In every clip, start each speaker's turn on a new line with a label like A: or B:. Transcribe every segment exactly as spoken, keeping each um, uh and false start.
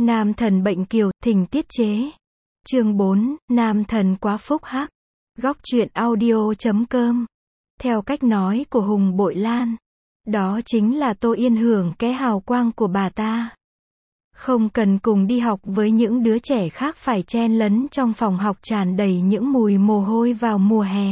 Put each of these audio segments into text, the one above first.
A: Nam thần bệnh kiều, thỉnh tiết chế. Chương bốn, nam thần quá phúc hắc. Góc truyện audio chấm com. Theo cách nói của Hùng Bội Lan, đó chính là Tô Yên hưởng cái hào quang của bà ta. Không cần cùng đi học với những đứa trẻ khác phải chen lấn trong phòng học tràn đầy những mùi mồ hôi vào mùa hè.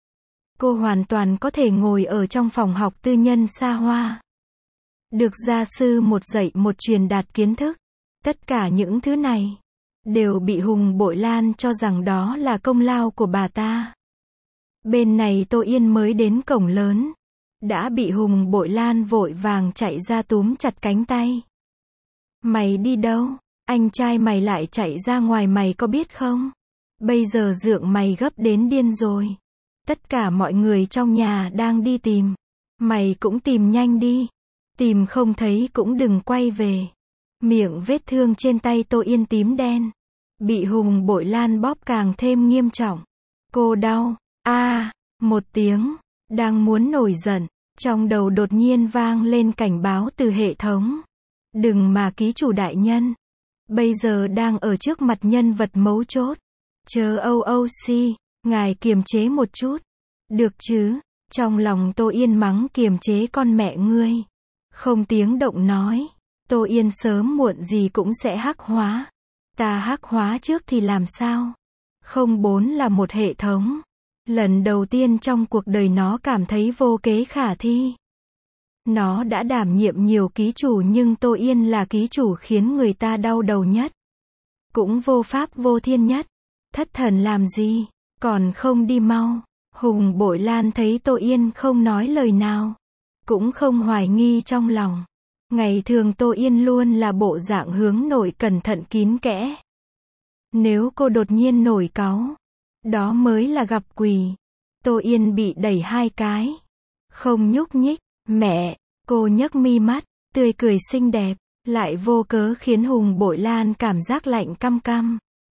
A: Cô hoàn toàn có thể ngồi ở trong phòng học tư nhân xa hoa. Được gia sư một dạy một truyền đạt kiến thức. Tất cả những thứ này đều bị Hùng Bội Lan cho rằng đó là công lao của bà ta. Bên này Tô Yên mới đến cổng lớn, đã bị Hùng Bội Lan vội vàng chạy ra túm chặt cánh tay. Mày đi đâu? Anh trai mày lại chạy ra ngoài, mày có biết không? Bây giờ dượng mày gấp đến điên rồi. Tất cả mọi người trong nhà đang đi tìm. Mày cũng tìm nhanh đi. Tìm không thấy cũng đừng quay về. Miệng vết thương trên tay Tô Yên tím đen, bị Hùng Bội Lan bóp càng thêm nghiêm trọng. Cô đau. A, à, một tiếng. Đang muốn nổi giận, trong đầu đột nhiên vang lên cảnh báo từ hệ thống. Đừng mà ký chủ đại nhân. Bây giờ đang ở trước mặt nhân vật mấu chốt. Chờ ô ô xê, ngài kiềm chế một chút. Được chứ? Trong lòng Tô Yên mắng kiềm chế con mẹ ngươi. Không tiếng động nói. Tô Yên sớm muộn gì cũng sẽ hắc hóa. Ta hắc hóa trước thì làm sao? Không bốn là một hệ thống. Lần đầu tiên trong cuộc đời nó cảm thấy vô kế khả thi. Nó đã đảm nhiệm nhiều ký chủ nhưng Tô Yên là ký chủ khiến người ta đau đầu nhất. Cũng vô pháp vô thiên nhất. Thất thần làm gì? Còn không đi mau. Hùng Bội Lan thấy Tô Yên không nói lời nào, cũng không hoài nghi trong lòng. Ngày thường Tô Yên luôn là bộ dạng hướng nội cẩn thận kín kẽ. Nếu cô đột nhiên nổi cáu, đó mới là gặp quỷ. Tô Yên bị đẩy hai cái, không nhúc nhích. Mẹ, cô nhấc mi mắt, tươi cười xinh đẹp, lại vô cớ khiến Hùng Bội Lan cảm giác lạnh căm căm.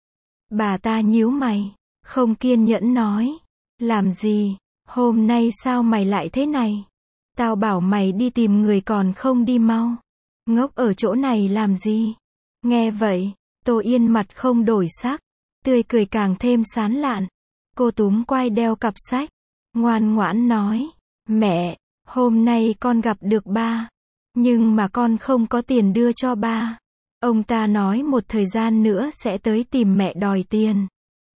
A: Bà ta nhíu mày, không kiên nhẫn nói. Làm gì? Hôm nay sao mày lại thế này? Tao bảo mày đi tìm người còn không đi mau. Ngốc ở chỗ này làm gì? Nghe vậy, Tô Yên mặt không đổi sắc, tươi cười càng thêm sán lạn. Cô túm quai đeo cặp sách, ngoan ngoãn nói. Mẹ, hôm nay con gặp được ba, nhưng mà con không có tiền đưa cho ba. Ông ta nói một thời gian nữa sẽ tới tìm mẹ đòi tiền.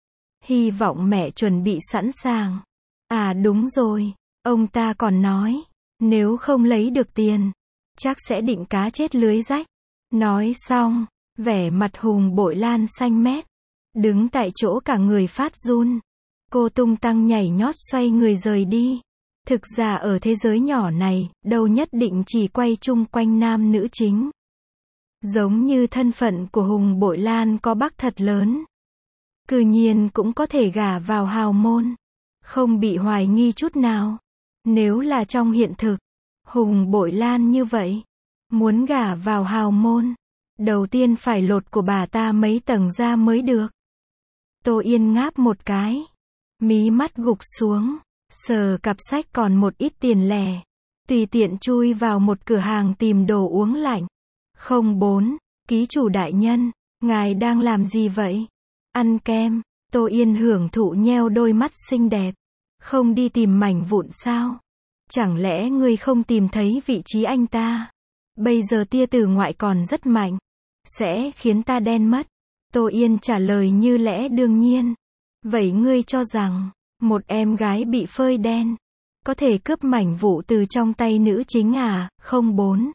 A: Hy vọng mẹ chuẩn bị sẵn sàng. À đúng rồi, ông ta còn nói, nếu không lấy được tiền, chắc sẽ định cá chết lưới rách. Nói xong, vẻ mặt Hùng Bội Lan xanh mét, đứng tại chỗ cả người phát run. Cô tung tăng nhảy nhót xoay người rời đi. Thực ra ở thế giới nhỏ này, đâu nhất định chỉ quay chung quanh nam nữ chính. Giống như thân phận của Hùng Bội Lan có bác thật lớn, cư nhiên cũng có thể gả vào hào môn, không bị hoài nghi chút nào. Nếu là trong hiện thực, Hùng Bội Lan như vậy, muốn gả vào hào môn, đầu tiên phải lột của bà ta mấy tầng ra mới được. Tô Yên ngáp một cái, mí mắt gục xuống, sờ cặp sách còn một ít tiền lẻ, tùy tiện chui vào một cửa hàng tìm đồ uống lạnh. Không bốn, ký chủ đại nhân, ngài đang làm gì vậy? Ăn kem. Tô Yên hưởng thụ nheo đôi mắt xinh đẹp. Không đi tìm mảnh vụn sao? Chẳng lẽ ngươi không tìm thấy vị trí anh ta? Bây giờ tia từ ngoại còn rất mạnh, sẽ khiến ta đen mất. Tô Yên trả lời như lẽ đương nhiên. Vậy ngươi cho rằng, một em gái bị phơi đen, có thể cướp mảnh vụ từ trong tay nữ chính à? Không bốn.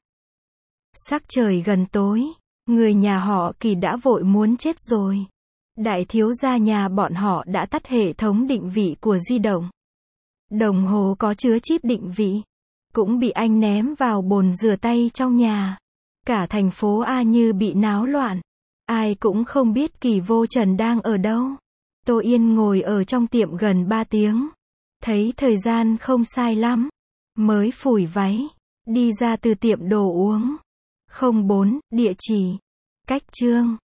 A: Sắc trời gần tối, người nhà họ Kỳ đã vội muốn chết rồi. Đại thiếu gia nhà bọn họ đã tắt hệ thống định vị của di động. Đồng hồ có chứa chip định vị, cũng bị anh ném vào bồn rửa tay trong nhà. Cả thành phố A như bị náo loạn. Ai cũng không biết Kỳ Vô Trần đang ở đâu. Tô Yên ngồi ở trong tiệm gần ba tiếng. Thấy thời gian không sai lắm, mới phủi váy, đi ra từ tiệm đồ uống. Không bốn, địa chỉ, cách Trương